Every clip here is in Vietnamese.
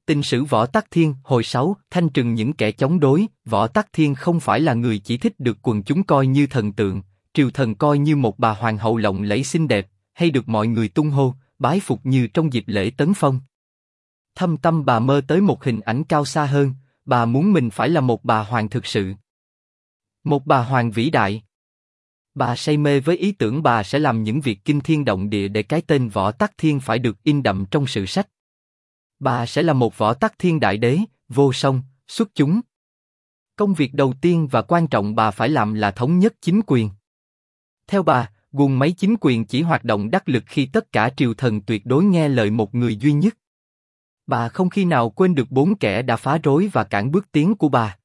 Tình sử Võ Tắc Thiên hồi 6, thanh trừng những kẻ chống đối. Võ Tắc Thiên không phải là người chỉ thích được quần chúng coi như thần tượng, triều thần coi như một bà hoàng hậu lộng lẫy xinh đẹp, hay được mọi người tung hô, bái phục như trong dịp lễ tấn phong. Thâm tâm bà mơ tới một hình ảnh cao xa hơn, bà muốn mình phải là một bà hoàng thực sự. Một bà hoàng vĩ đại. Bà say mê với ý tưởng bà sẽ làm những việc kinh thiên động địa để cái tên Võ Tắc Thiên phải được in đậm trong sử sách. Bà sẽ là một Võ Tắc Thiên đại đế, vô song, xuất chúng. Công việc đầu tiên và quan trọng bà phải làm là thống nhất chính quyền. Theo bà, guồng máy chính quyền chỉ hoạt động đắc lực khi tất cả triều thần tuyệt đối nghe lời một người duy nhất. Bà không khi nào quên được 4 kẻ đã phá rối và cản bước tiến của bà.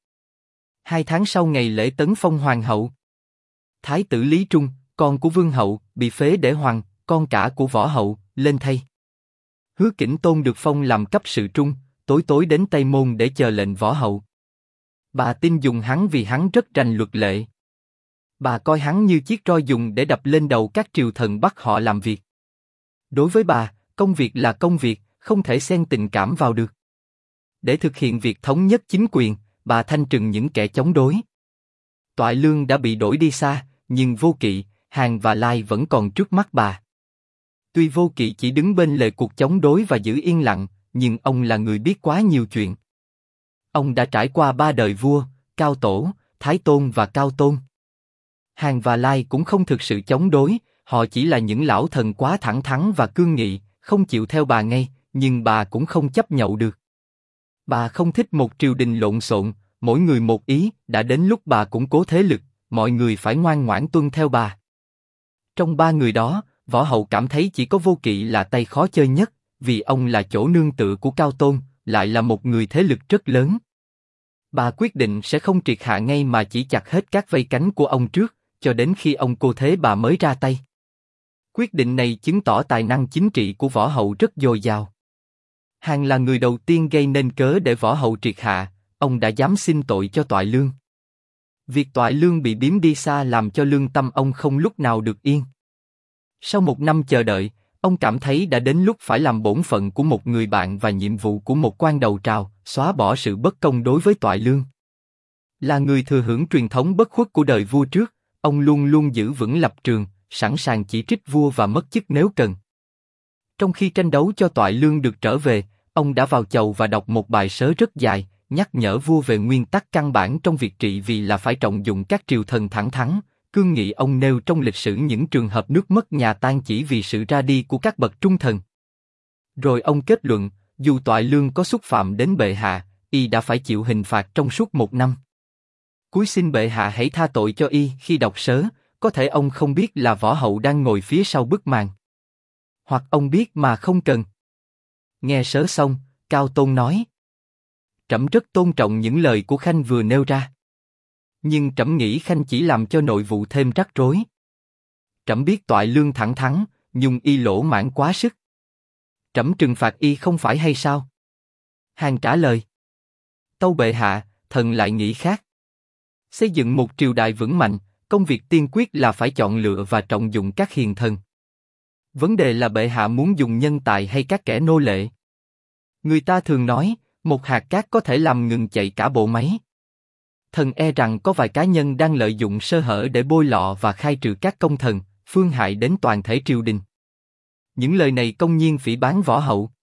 2 tháng sau ngày lễ tấn phong hoàng hậu, Thái tử Lý Trung, con của vương hậu, bị phế để Hoàng, con cả của võ hậu, lên thay. Hứa Kỉnh Tôn được phong làm cấp sự trung, tối tối đến Tây Môn để chờ lệnh võ hậu. Bà tin dùng hắn vì hắn rất rành luật lệ. Bà coi hắn như chiếc roi dùng để đập lên đầu các triều thần bắt họ làm việc. Đối với bà, công việc là công việc, không thể xen tình cảm vào được. Để thực hiện việc thống nhất chính quyền, bà thanh trừng những kẻ chống đối. Toại Lương đã bị đuổi đi xa, nhưng Vô Kỵ, Hàn và Lai vẫn còn trước mắt bà. Tuy Vô Kỵ chỉ đứng bên lề cuộc chống đối và giữ yên lặng, nhưng ông là người biết quá nhiều chuyện. Ông đã trải qua 3 đời vua, Cao Tổ, Thái Tôn và Cao Tôn. Hàn và Lai cũng không thực sự chống đối, họ chỉ là những lão thần quá thẳng thắn và cương nghị, không chịu theo bà ngay, nhưng bà cũng không chấp nhậu được. Bà không thích một triều đình lộn xộn, mỗi người một ý, đã đến lúc bà củng cố thế lực, mọi người phải ngoan ngoãn tuân theo bà. Trong 3 người đó, võ hậu cảm thấy chỉ có Vô Kỵ là tay khó chơi nhất, vì ông là chỗ nương tựa của Cao Tôn, lại là một người thế lực rất lớn. Bà quyết định sẽ không triệt hạ ngay mà chỉ chặt hết các vây cánh của ông trước, cho đến khi ông cô thế bà mới ra tay. Quyết định này chứng tỏ tài năng chính trị của võ hậu rất dồi dào. Hàn là người đầu tiên gây nên cớ để võ hậu triệt hạ, ông đã dám xin tội cho Toại Lương. Việc Toại Lương bị biếm đi xa làm cho lương tâm ông không lúc nào được yên. Sau 1 năm chờ đợi, ông cảm thấy đã đến lúc phải làm bổn phận của một người bạn và nhiệm vụ của một quan đầu trào, xóa bỏ sự bất công đối với Toại Lương. Là người thừa hưởng truyền thống bất khuất của đời vua trước, ông luôn luôn giữ vững lập trường, sẵn sàng chỉ trích vua và mất chức nếu cần. Trong khi tranh đấu cho Toại Lương được trở về, ông đã vào chầu và đọc một bài sớ rất dài, nhắc nhở vua về nguyên tắc căn bản trong việc trị vì là phải trọng dụng các triều thần thẳng thắn. Cương nghị ông nêu trong lịch sử những trường hợp nước mất nhà tan chỉ vì sự ra đi của các bậc trung thần. Rồi ông kết luận, dù Toại Lương có xúc phạm đến bệ hạ, y đã phải chịu hình phạt trong suốt 1 năm. Cúi xin bệ hạ hãy tha tội cho y. Khi đọc sớ, có thể ông không biết là võ hậu đang ngồi phía sau bức màn. Hoặc ông biết mà không cần. Nghe sớ xong, Cao Tôn nói: Trẫm rất tôn trọng những lời của Khanh vừa nêu ra. Nhưng trẫm nghĩ Khanh chỉ làm cho nội vụ thêm rắc rối. Trẫm biết Toại Lương thẳng thắn, nhưng y lỗ mãn quá sức. Trẫm trừng phạt y không phải hay sao? Hàn trả lời: Tâu bệ hạ, thần lại nghĩ khác. Xây dựng một triều đại vững mạnh, công việc tiên quyết là phải chọn lựa và trọng dụng các hiền thần. Vấn đề là bệ hạ muốn dùng nhân tài hay các kẻ nô lệ. Người ta thường nói, một hạt cát có thể làm ngừng chạy cả bộ máy. Thần e rằng có vài cá nhân đang lợi dụng sơ hở để bôi lọ và khai trừ các công thần, phương hại đến toàn thể triều đình. Những lời này công nhiên phỉ báng võ hậu.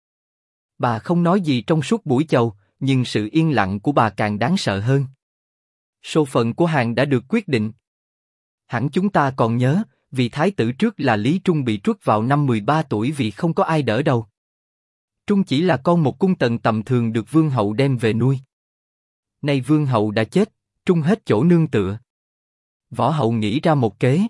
Bà không nói gì trong suốt buổi chầu, nhưng sự yên lặng của bà càng đáng sợ hơn. Số phận của Hàn đã được quyết định. Hẳn chúng ta còn nhớ, vị thái tử trước là Lý Trung bị truất vào năm 13 tuổi vì không có ai đỡ đầu. Trung chỉ là con một cung tần tầm thường được vương hậu đem về nuôi. Nay vương hậu đã chết, Trung hết chỗ nương tựa. Võ hậu nghĩ ra một kế.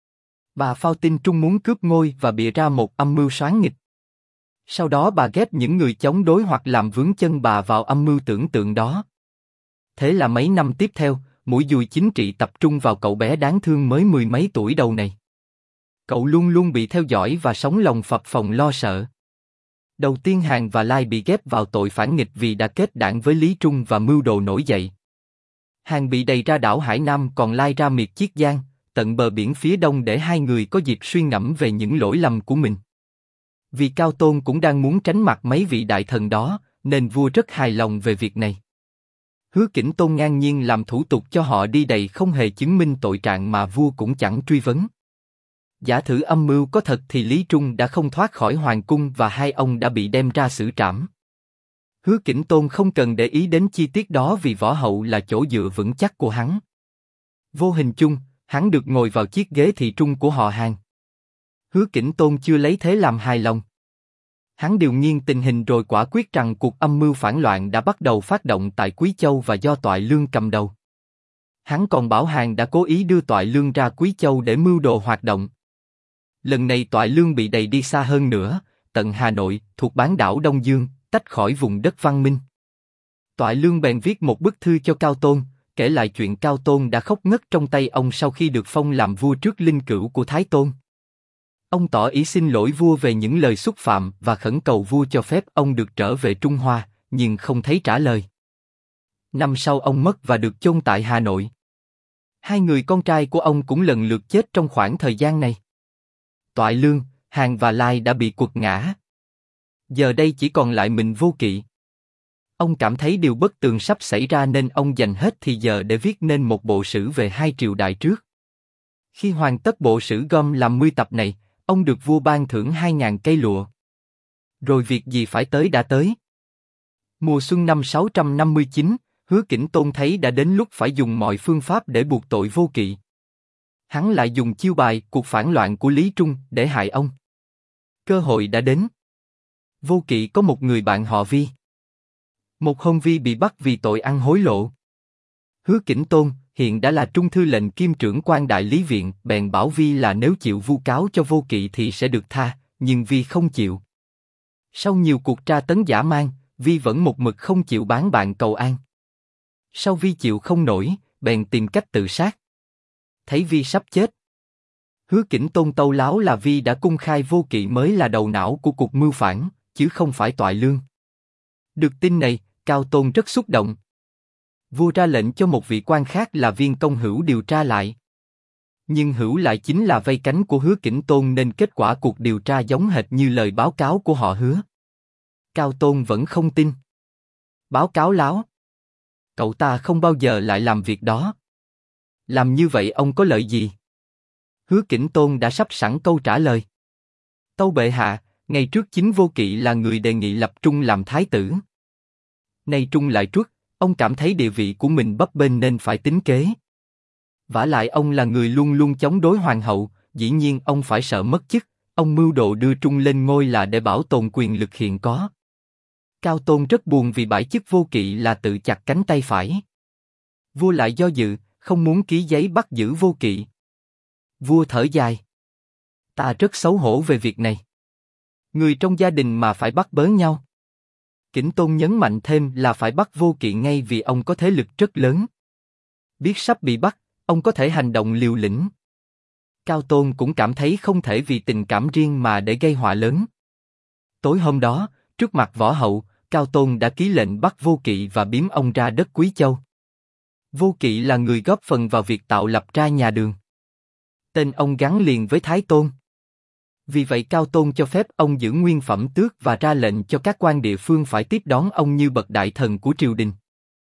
Bà phao tin Trung muốn cướp ngôi và bịa ra một âm mưu soán nghịch. Sau đó bà ghép những người chống đối hoặc làm vướng chân bà vào âm mưu tưởng tượng đó. Thế là mấy năm tiếp theo, mũi dùi chính trị tập trung vào cậu bé đáng thương mới 10 mấy tuổi đầu này. Cậu luôn luôn bị theo dõi và sống lòng phập phồng lo sợ. Đầu tiên Hàn và Lai bị ghép vào tội phản nghịch vì đã kết đảng với Lý Trung và mưu đồ nổi dậy. Hàn bị đầy ra đảo Hải Nam, còn Lai ra miệt Chiết Giang, tận bờ biển phía đông để hai người có dịp suy ngẫm về những lỗi lầm của mình. Vì Cao Tôn cũng đang muốn tránh mặt mấy vị đại thần đó, nên vua rất hài lòng về việc này. Hứa Kỉnh Tôn ngang nhiên làm thủ tục cho họ đi đầy không hề chứng minh tội trạng mà vua cũng chẳng truy vấn. Giả thử âm mưu có thật thì Lý Trung đã không thoát khỏi hoàng cung và hai ông đã bị đem ra xử trảm. Hứa Kỉnh Tôn không cần để ý đến chi tiết đó vì võ hậu là chỗ dựa vững chắc của hắn. Vô hình chung, hắn được ngồi vào chiếc ghế thị trung của họ Hàn. Hứa Kỉnh Tôn chưa lấy thế làm hài lòng. Hắn điều nghiên tình hình rồi quả quyết rằng cuộc âm mưu phản loạn đã bắt đầu phát động tại Quý Châu và do Toại Lương cầm đầu. Hắn còn bảo Hàn đã cố ý đưa Toại Lương ra Quý Châu để mưu đồ hoạt động. Lần này Toại Lương bị đày đi xa hơn nữa, tận Hà Nội, thuộc bán đảo Đông Dương, tách khỏi vùng đất văn minh. Toại Lương bèn viết một bức thư cho Cao Tôn, kể lại chuyện Cao Tôn đã khóc ngất trong tay ông sau khi được phong làm vua trước linh cữu của Thái Tôn. Ông tỏ ý xin lỗi vua về những lời xúc phạm và khẩn cầu vua cho phép ông được trở về Trung Hoa, nhưng không thấy trả lời. Năm sau ông mất và được chôn tại Hà Nội. Hai người con trai của ông cũng lần lượt chết trong khoảng thời gian này. Toại Lương, Hàn và Lai đã bị quật ngã. Giờ đây chỉ còn lại mình Vô Kỵ. Ông cảm thấy điều bất tường sắp xảy ra nên ông dành hết thì giờ để viết nên một bộ sử về hai triều đại trước. Khi hoàn tất bộ sử gom làm 10 tập này, ông được vua ban thưởng 2.000 cây lụa. Rồi việc gì phải tới đã tới. Mùa xuân năm 659, Hứa Kỉnh Tôn thấy đã đến lúc phải dùng mọi phương pháp để buộc tội Vô Kỵ. Hắn lại dùng chiêu bài cuộc phản loạn của Lý Trung để hại ông. Cơ hội đã đến. Vô Kỵ có một người bạn họ Vi. Một hôm Vi bị bắt vì tội ăn hối lộ. Hứa Kỉnh Tôn, hiện đã là trung thư lệnh kiêm trưởng quan đại lý viện, bèn bảo Vi là nếu chịu vu cáo cho Vô Kỵ thì sẽ được tha, nhưng Vi không chịu. Sau nhiều cuộc tra tấn dã man, Vi vẫn một mực không chịu bán bạn cầu an. Sau Vi chịu không nổi, bèn tìm cách tự sát. Thấy Vi sắp chết, Hứa Kỉnh Tôn tâu láo là Vi đã cung khai Vô Kỵ mới là đầu não của cuộc mưu phản, chứ không phải Toại Lương. Được tin này, Cao Tôn rất xúc động. Vua ra lệnh cho một vị quan khác là Viên Công Hữu điều tra lại. Nhưng Hữu lại chính là vây cánh của Hứa Kỉnh Tôn nên kết quả cuộc điều tra giống hệt như lời báo cáo của họ Hứa. Cao Tôn vẫn không tin. Báo cáo láo. Cậu ta không bao giờ lại làm việc đó. Làm như vậy ông có lợi gì? Hứa Kỉnh Tôn đã sắp sẵn câu trả lời. Tâu bệ hạ, ngày trước chính Vô Kỵ là người đề nghị lập Trung làm thái tử. Nay Trung lại truất, ông cảm thấy địa vị của mình bấp bênh nên phải tính kế. Vả lại ông là người luôn luôn chống đối hoàng hậu, dĩ nhiên ông phải sợ mất chức, ông mưu đồ đưa Trung lên ngôi là để bảo tồn quyền lực hiện có. Cao Tôn rất buồn vì bãi chức Vô Kỵ là tự chặt cánh tay phải. Vua lại do dự, không muốn ký giấy bắt giữ Vô Kỵ. Vua thở dài. Ta rất xấu hổ về việc này. Người trong gia đình mà phải bắt bớ nhau. Kỉnh Tôn nhấn mạnh thêm là phải bắt Vô Kỵ ngay vì ông có thế lực rất lớn. Biết sắp bị bắt, ông có thể hành động liều lĩnh. Cao Tôn cũng cảm thấy không thể vì tình cảm riêng mà để gây họa lớn. Tối hôm đó, trước mặt võ hậu, Cao Tôn đã ký lệnh bắt Vô Kỵ và biếm ông ra đất Quý Châu. Vô Kỵ là người góp phần vào việc tạo lập ra nhà Đường. Tên ông gắn liền với Thái Tôn. Vì vậy Cao Tôn cho phép ông giữ nguyên phẩm tước và ra lệnh cho các quan địa phương phải tiếp đón ông như bậc đại thần của triều đình.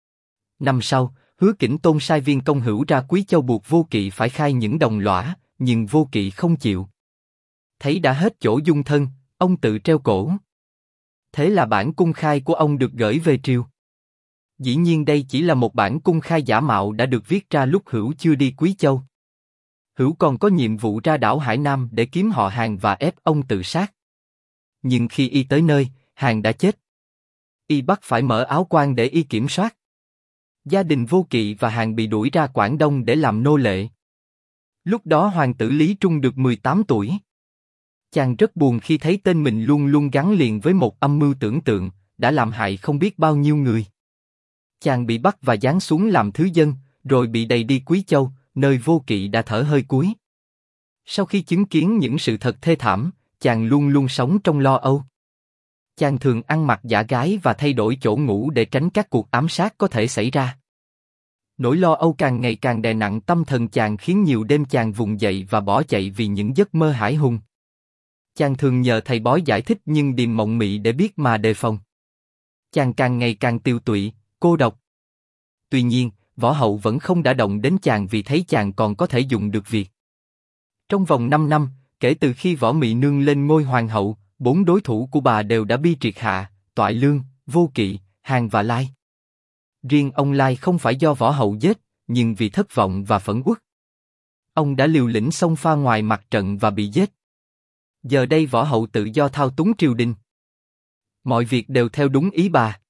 Năm sau, Hứa Kỉnh Tôn sai Viên Công Hữu ra Quý Châu buộc Vô Kỵ phải khai những đồng lõa, nhưng Vô Kỵ không chịu. Thấy đã hết chỗ dung thân, ông tự treo cổ. Thế là bản cung khai của ông được gửi về triều. Dĩ nhiên đây chỉ là một bản cung khai giả mạo đã được viết ra lúc Hữu chưa đi Quý Châu. Hữu còn có nhiệm vụ ra đảo Hải Nam để kiếm họ Hàn và ép ông tự sát. Nhưng khi y tới nơi, Hàn đã chết. Y bắt phải mở áo quan để y kiểm soát. Gia đình Vô Kỵ và Hàn bị đuổi ra Quảng Đông để làm nô lệ. Lúc đó hoàng tử Lý Trung được 18 tuổi. Chàng rất buồn khi thấy tên mình luôn luôn gắn liền với một âm mưu tưởng tượng, đã làm hại không biết bao nhiêu người. Chàng bị bắt và giáng xuống làm thứ dân, rồi bị đày đi Quý Châu, nơi Vô Kỵ đã thở hơi cuối. Sau khi chứng kiến những sự thật thê thảm, chàng luôn luôn sống trong lo âu. Chàng thường ăn mặc giả gái và thay đổi chỗ ngủ để tránh các cuộc ám sát có thể xảy ra. Nỗi lo âu càng ngày càng đè nặng tâm thần chàng khiến nhiều đêm chàng vùng dậy và bỏ chạy vì những giấc mơ hãi hùng. Chàng thường nhờ thầy bói giải thích nhưng điềm mộng mị để biết mà đề phòng. chàng càng ngày càng tiêu tụy, cô độc. Tuy nhiên, Võ Hậu vẫn không đả động đến chàng vì thấy chàng còn có thể dùng được việc. Trong vòng 5 năm, kể từ khi Võ Mị Nương lên ngôi hoàng hậu, 4 đối thủ của bà đều đã bi triệt hạ, Toại Lương, Vô Kỵ, Hàn và Lai. Riêng ông Lai không phải do Võ Hậu giết, nhưng vì thất vọng và phẫn uất. Ông đã liều lĩnh xông pha ngoài mặt trận và bị giết. Giờ đây Võ Hậu tự do thao túng triều đình. Mọi việc đều theo đúng ý bà.